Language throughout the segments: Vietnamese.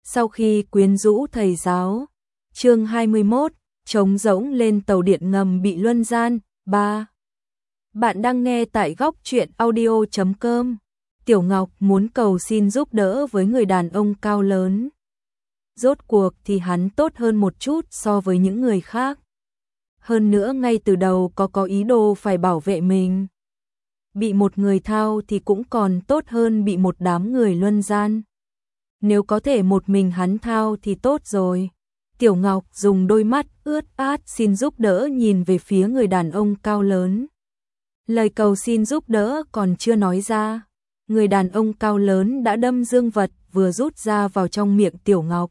Sau khi quyến rũ thầy giáo. Chương 21, trống rỗng lên tàu điện ngầm bị luân gian. 3. Bạn đang nghe tại góc truyện audio.com. Tiểu Ngọc muốn cầu xin giúp đỡ với người đàn ông cao lớn. Rốt cuộc thì hắn tốt hơn một chút so với những người khác. Hơn nữa ngay từ đầu có ý đồ phải bảo vệ mình. Bị một người thao thì cũng còn tốt hơn bị một đám người luân gian. Nếu có thể một mình hắn thao thì tốt rồi. Tiểu Ngọc dùng đôi mắt ướt át xin giúp đỡ nhìn về phía người đàn ông cao lớn. Lời cầu xin giúp đỡ còn chưa nói ra, người đàn ông cao lớn đã đâm dương vật vừa rút ra vào trong miệng Tiểu Ngọc.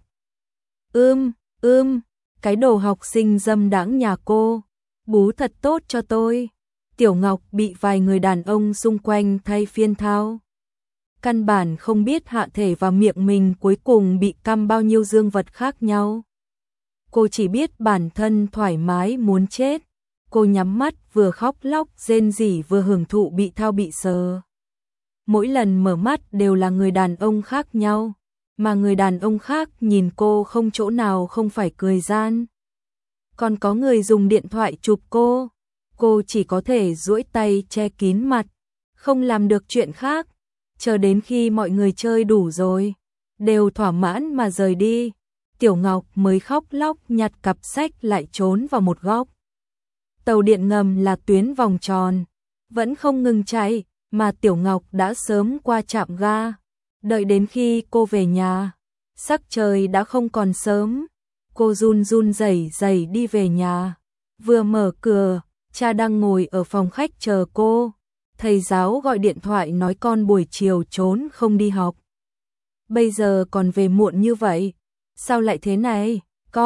Cái đồ học sinh dâm đãng nhà cô, bú thật tốt cho tôi. Tiểu Ngọc bị vài người đàn ông xung quanh thay phiên thao. Căn bản không biết hạ thể và miệng mình cuối cùng bị căm bao nhiêu dương vật khác nhau. Cô chỉ biết bản thân thoải mái muốn chết. Cô nhắm mắt vừa khóc lóc rên rỉ vừa hưởng thụ bị thao bị sờ. Mỗi lần mở mắt đều là người đàn ông khác nhau, mà người đàn ông khác nhìn cô không chỗ nào không phải cười gian. Còn có người dùng điện thoại chụp cô chỉ có thể duỗi tay che kín mặt, không làm được chuyện khác, chờ đến khi mọi người chơi đủ rồi, đều thỏa mãn mà rời đi. Tiểu Ngọc mới khóc lóc nhặt cặp sách lại trốn vào một góc. Tàu điện ngầm là tuyến vòng tròn, vẫn không ngừng chạy, mà Tiểu Ngọc đã sớm qua trạm ga. Đợi đến khi cô về nhà, sắc trời đã không còn sớm. Cô run rẩy đi về nhà. Vừa mở cửa, cha đang ngồi ở phòng khách chờ cô. Thầy giáo gọi điện thoại nói con buổi chiều trốn không đi học. Bây giờ còn về muộn như vậy, sao lại thế này?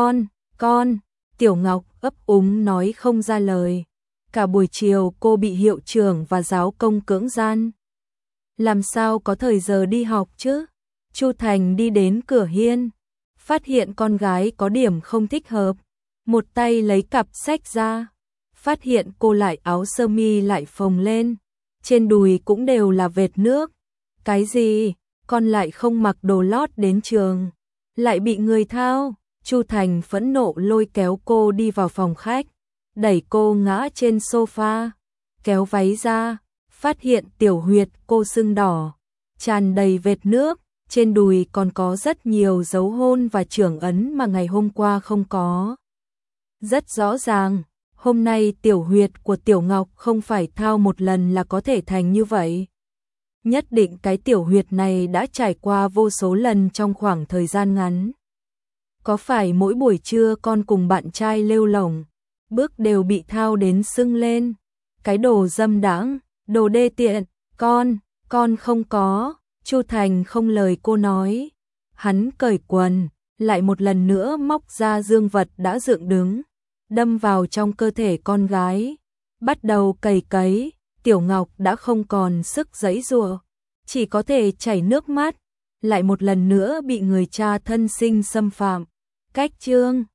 Con. Tiểu Ngọc ấp úng nói không ra lời. Cả buổi chiều cô bị hiệu trưởng và giáo công cưỡng gian. Làm sao có thời giờ đi học chứ? Chu Thành đi đến cửa hiên, phát hiện con gái có điểm không thích hợp. Một tay lấy cặp sách ra, phát hiện cô lại áo sơ mi lại phồng lên. Trên đùi cũng đều là vệt nước. Cái gì? Con lại không mặc đồ lót đến trường, lại bị người thao. Chu Thành phẫn nộ lôi kéo cô đi vào phòng khách, đẩy cô ngã trên sofa, kéo váy ra, phát hiện tiểu huyệt cô sưng đỏ, tràn đầy vệt nước, trên đùi còn có rất nhiều dấu hôn và chưởng ấn mà ngày hôm qua không có. Rất rõ ràng, hôm nay tiểu huyệt của Tiểu Ngọc không phải thao một lần là có thể thành như vậy. Nhất định cái tiểu huyệt này đã trải qua vô số lần trong khoảng thời gian ngắn. Có phải mỗi buổi trưa con cùng bạn trai lêu lổng, bước đều bị thao đến sưng lên? Cái đồ dâm đãng, đồ đê tiện, con không có. Chu Thành không lời cô nói. Hắn cởi quần, lại một lần nữa móc ra dương vật đã dựng đứng, đâm vào trong cơ thể con gái, bắt đầu cày. Tiểu Ngọc đã không còn sức giãy giụa, chỉ có thể chảy nước mắt, lại một lần nữa bị người cha thân sinh xâm phạm. Cách chương